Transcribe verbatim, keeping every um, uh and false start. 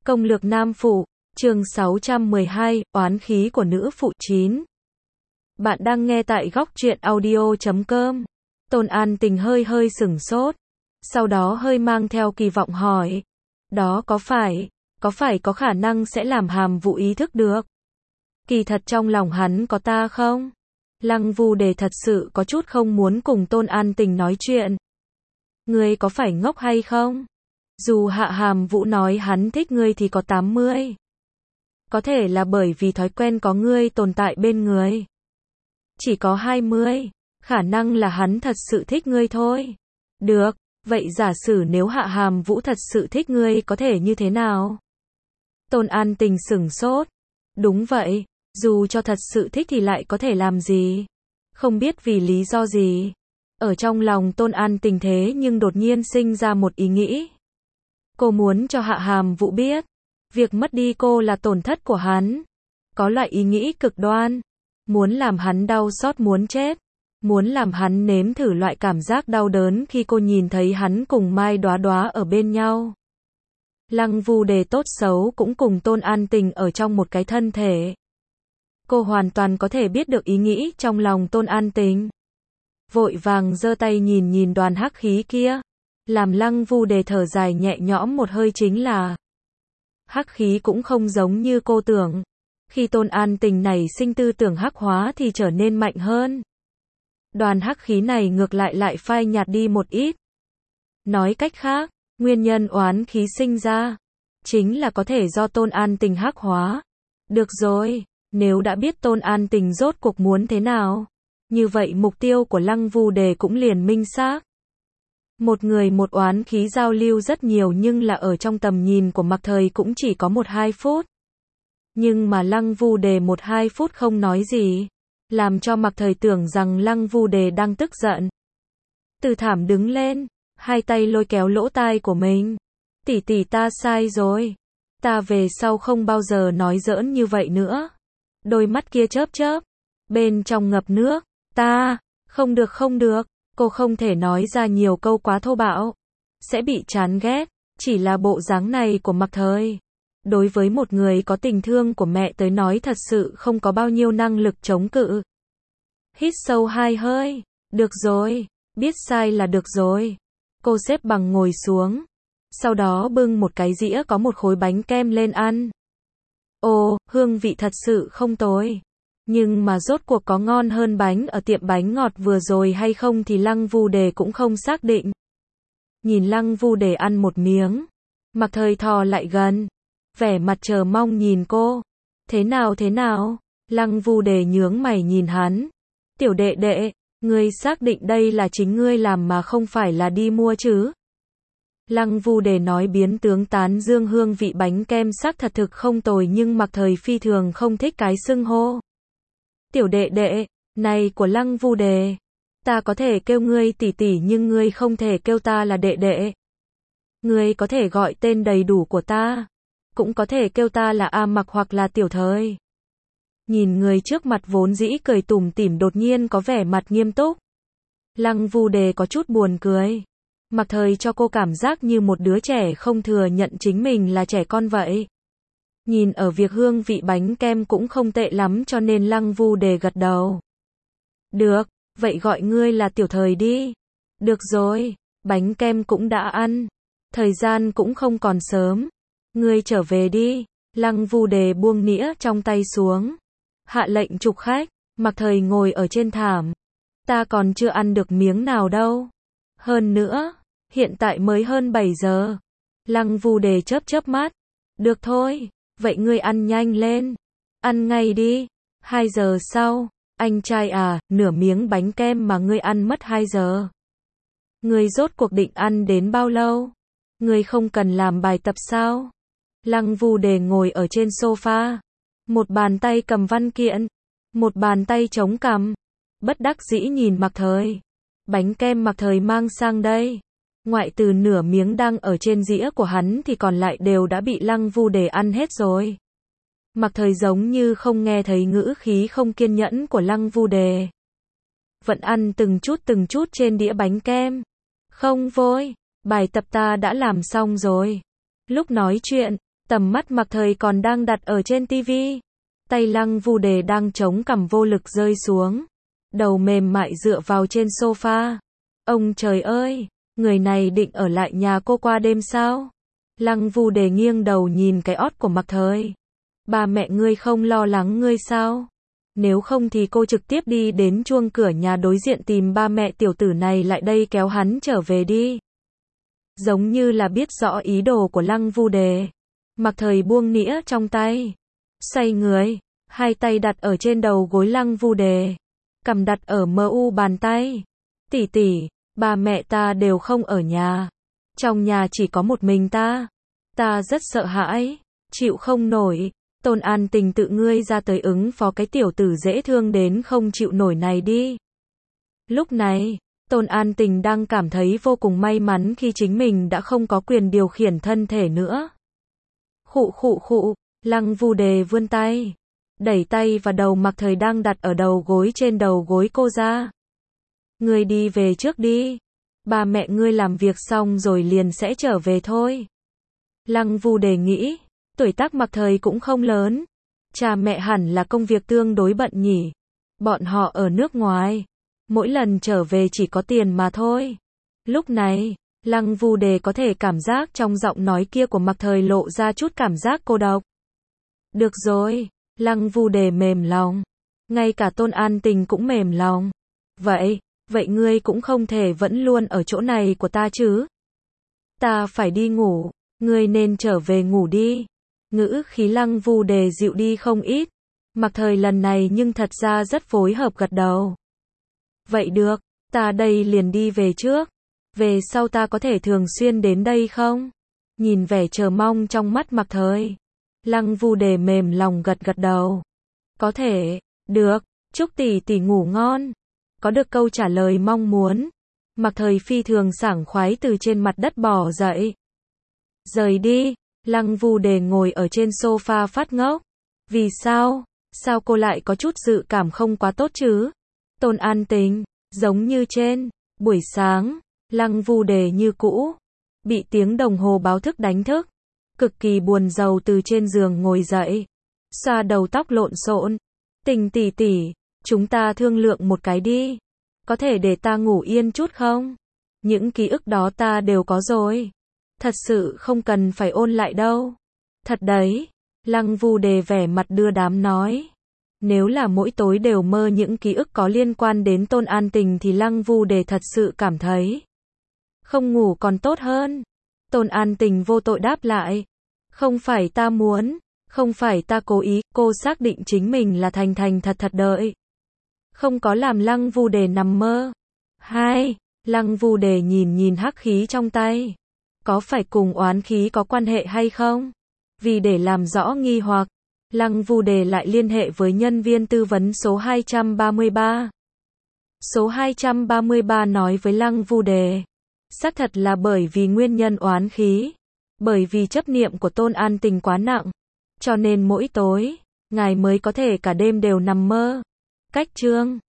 Công lược nam phụ, chương sáu trăm mười hai, oán khí của nữ phụ chín. Bạn đang nghe tại góc truyện audio chấm com. Tôn An Tình hơi hơi sửng sốt, sau đó hơi mang theo kỳ vọng hỏi, đó có phải, có phải có khả năng sẽ làm Hàm Vũ ý thức được? Kỳ thật trong lòng hắn có ta không? Lăng Vu Đề thật sự có chút không muốn cùng Tôn An Tình nói chuyện. Ngươi có phải ngốc hay không? Dù Hạ Hàm Vũ nói hắn thích ngươi thì có tám mươi. Có thể là bởi vì thói quen có ngươi tồn tại bên người. Chỉ có hai mươi. Khả năng là hắn thật sự thích ngươi thôi. Được, vậy giả sử nếu Hạ Hàm Vũ thật sự thích ngươi có thể như thế nào? Tôn An Tình sửng sốt. Đúng vậy, dù cho thật sự thích thì lại có thể làm gì? Không biết vì lý do gì. Ở trong lòng Tôn An Tình thế nhưng đột nhiên sinh ra một ý nghĩ. Cô muốn cho Hạ Hàm Vũ biết, việc mất đi cô là tổn thất của hắn. Có loại ý nghĩ cực đoan, muốn làm hắn đau xót muốn chết, muốn làm hắn nếm thử loại cảm giác đau đớn khi cô nhìn thấy hắn cùng Mai Đóa Đóa ở bên nhau. Lăng Vu Đề tốt xấu cũng cùng Tôn An Tình ở trong một cái thân thể. Cô hoàn toàn có thể biết được ý nghĩ trong lòng Tôn An Tình. Vội vàng giơ tay nhìn nhìn đoàn hắc khí kia, làm Lăng Vu Đề thở dài nhẹ nhõm một hơi chính là hắc khí cũng không giống như cô tưởng. Khi Tôn An Tình này sinh tư tưởng hắc hóa thì trở nên mạnh hơn. Đoàn hắc khí này ngược lại lại phai nhạt đi một ít. Nói cách khác, nguyên nhân oán khí sinh ra chính là có thể do Tôn An Tình hắc hóa. Được rồi, nếu đã biết Tôn An Tình rốt cuộc muốn thế nào, như vậy mục tiêu của Lăng Vu Đề cũng liền minh xác. Một người một oán khí giao lưu rất nhiều nhưng là ở trong tầm nhìn của Mạc Thời cũng chỉ có một hai phút. Nhưng mà Lăng Vu Đề một hai phút không nói gì, làm cho Mạc Thời tưởng rằng Lăng Vu Đề đang tức giận. Từ thảm đứng lên, hai tay lôi kéo lỗ tai của mình. Tỷ tỷ ta sai rồi. Ta về sau không bao giờ nói giỡn như vậy nữa. Đôi mắt kia chớp chớp, bên trong ngập nước. Ta, không được không được. Cô không thể nói ra nhiều câu quá thô bạo, sẽ bị chán ghét. Chỉ là bộ dáng này của Mạc Thời, đối với một người có tình thương của mẹ tới nói thật sự không có bao nhiêu năng lực chống cự. Hít sâu hai hơi, được rồi, biết sai là được rồi. Cô xếp bằng ngồi xuống, sau đó bưng một cái dĩa có một khối bánh kem lên ăn. Ồ, hương vị thật sự không tồi. Nhưng mà rốt cuộc có ngon hơn bánh ở tiệm bánh ngọt vừa rồi hay không thì Lăng Vu Đề cũng không xác định. Nhìn Lăng Vu Đề ăn một miếng, Mạc Thời thò lại gần, vẻ mặt chờ mong nhìn cô. Thế nào thế nào? Lăng Vu Đề nhướng mày nhìn hắn. Tiểu đệ đệ, ngươi xác định đây là chính ngươi làm mà không phải là đi mua chứ? Lăng Vu Đề nói biến tướng tán dương hương vị bánh kem xác thật thực không tồi nhưng Mạc Thời phi thường không thích cái xưng hô. Tiểu đệ đệ, này của Lăng Vu Đề, ta có thể kêu ngươi tỷ tỷ nhưng ngươi không thể kêu ta là đệ đệ. Ngươi có thể gọi tên đầy đủ của ta, cũng có thể kêu ta là A Mặc hoặc là Tiểu Thời. Nhìn người trước mặt vốn dĩ cười tủm tỉm đột nhiên có vẻ mặt nghiêm túc. Lăng Vu Đề có chút buồn cười. Mạc Thời cho cô cảm giác như một đứa trẻ không thừa nhận chính mình là trẻ con vậy. Nhìn ở việc hương vị bánh kem cũng không tệ lắm cho nên Lăng Vu Đề gật đầu. Được, vậy gọi ngươi là Tiểu Thời đi. Được rồi, bánh kem cũng đã ăn. Thời gian cũng không còn sớm. Ngươi trở về đi. Lăng Vu Đề buông nĩa trong tay xuống. Hạ lệnh trục khách. Mạc Thời ngồi ở trên thảm. Ta còn chưa ăn được miếng nào đâu. Hơn nữa, hiện tại mới hơn bảy giờ. Lăng Vu Đề chớp chớp mắt. Được thôi. Vậy ngươi ăn nhanh lên. Ăn ngay đi. Hai giờ sau. Anh trai à, nửa miếng bánh kem mà ngươi ăn mất hai giờ. Ngươi rốt cuộc định ăn đến bao lâu? Ngươi không cần làm bài tập sao? Lăng Vu Đề ngồi ở trên sofa. Một bàn tay cầm văn kiện. Một bàn tay chống cằm. Bất đắc dĩ nhìn Mạc Thời. Bánh kem Mạc Thời mang sang đây. Ngoại từ nửa miếng đang ở trên dĩa của hắn thì còn lại đều đã bị Lăng Vu Đề ăn hết rồi. Mạc Thời giống như không nghe thấy ngữ khí không kiên nhẫn của Lăng Vu Đề. Vẫn ăn từng chút từng chút trên đĩa bánh kem. Không vội, bài tập ta đã làm xong rồi. Lúc nói chuyện, Tầm mắt Mạc Thời còn đang đặt ở trên tivi. Tay Lăng Vu Đề đang chống cằm vô lực rơi xuống. Đầu mềm mại dựa vào trên sofa. Ông trời ơi, người này định ở lại nhà cô qua đêm sao? Lăng Vu Đề nghiêng đầu nhìn cái ót của Mạc Thời. Ba mẹ ngươi không lo lắng ngươi sao? Nếu không thì cô trực tiếp đi đến chuông cửa nhà đối diện tìm ba mẹ tiểu tử này lại đây kéo hắn trở về đi. Giống như là biết rõ ý đồ của Lăng Vu Đề. Mạc Thời buông nĩa trong tay. Xoay người, hai tay đặt ở trên đầu gối Lăng Vu Đề. Cầm đặt ở mờ u bàn tay. Tỷ tỷ, ba mẹ ta đều không ở nhà. Trong nhà chỉ có một mình ta. Ta rất sợ hãi, chịu không nổi. Tôn An Tình tự ngươi ra tới ứng phó cái tiểu tử dễ thương đến không chịu nổi này đi. Lúc này, Tôn An Tình đang cảm thấy vô cùng may mắn khi chính mình đã không có quyền điều khiển thân thể nữa. Khụ khụ khụ, Lăng Vu Đề vươn tay, đẩy tay và đầu Mạc Thời đang đặt ở đầu gối trên đầu gối cô ra. Ngươi đi về trước đi. Ba mẹ ngươi làm việc xong rồi liền sẽ trở về thôi. Lăng Vu Đề nghĩ, tuổi tác Mạc Thời cũng không lớn. Cha mẹ hẳn là công việc tương đối bận nhỉ. Bọn họ ở nước ngoài. Mỗi lần trở về chỉ có tiền mà thôi. Lúc này, Lăng Vu Đề có thể cảm giác trong giọng nói kia của Mạc Thời lộ ra chút cảm giác cô độc. Được rồi, Lăng Vu Đề mềm lòng. Ngay cả Tôn An Tình cũng mềm lòng. Vậy, vậy ngươi cũng không thể vẫn luôn ở chỗ này của ta chứ? Ta phải đi ngủ, ngươi nên trở về ngủ đi. Ngữ khí Lăng Vu Đề dịu đi không ít. Mạc Thời lần này nhưng thật ra rất phối hợp gật đầu. Vậy được, ta đây liền đi về trước. Về sau ta có thể thường xuyên đến đây không? Nhìn vẻ chờ mong trong mắt Mạc Thời. Lăng Vu Đề mềm lòng gật gật đầu. Có thể, được, chúc tỷ tỷ ngủ ngon. Có được câu trả lời mong muốn. Mạc Thời phi thường sảng khoái từ trên mặt đất bò dậy. Rời đi, Lăng Vu Đề ngồi ở trên sofa phát ngốc. Vì sao? Sao cô lại có chút dự cảm không quá tốt chứ? Tôn An Tình, giống như trên buổi sáng, Lăng Vu Đề như cũ, bị tiếng đồng hồ báo thức đánh thức, cực kỳ buồn rầu từ trên giường ngồi dậy, xoa đầu tóc lộn xộn. Tình tỷ tỷ, chúng ta thương lượng một cái đi, có thể để ta ngủ yên chút không? Những ký ức đó ta đều có rồi, thật sự không cần phải ôn lại đâu. Thật đấy, Lăng Vu Đề vẻ mặt đưa đám nói. Nếu là mỗi tối đều mơ những ký ức có liên quan đến Tôn An Tình thì Lăng Vu Đề thật sự cảm thấy không ngủ còn tốt hơn. Tôn An Tình vô tội đáp lại. Không phải ta muốn, không phải ta cố ý, cô xác định chính mình là thành thành thật thật đợi. Không có làm Lăng Vu Đề nằm mơ. Hai, Lăng Vu Đề nhìn nhìn hắc khí trong tay. Có phải cùng oán khí có quan hệ hay không? Vì để làm rõ nghi hoặc, Lăng Vu Đề lại liên hệ với nhân viên tư vấn số hai trăm ba mươi ba. Số hai trăm ba mươi ba nói với Lăng Vu Đề, xác thật là bởi vì nguyên nhân oán khí, bởi vì chấp niệm của Tôn An Tình quá nặng, cho nên mỗi tối, ngài mới có thể cả đêm đều nằm mơ. Cách chương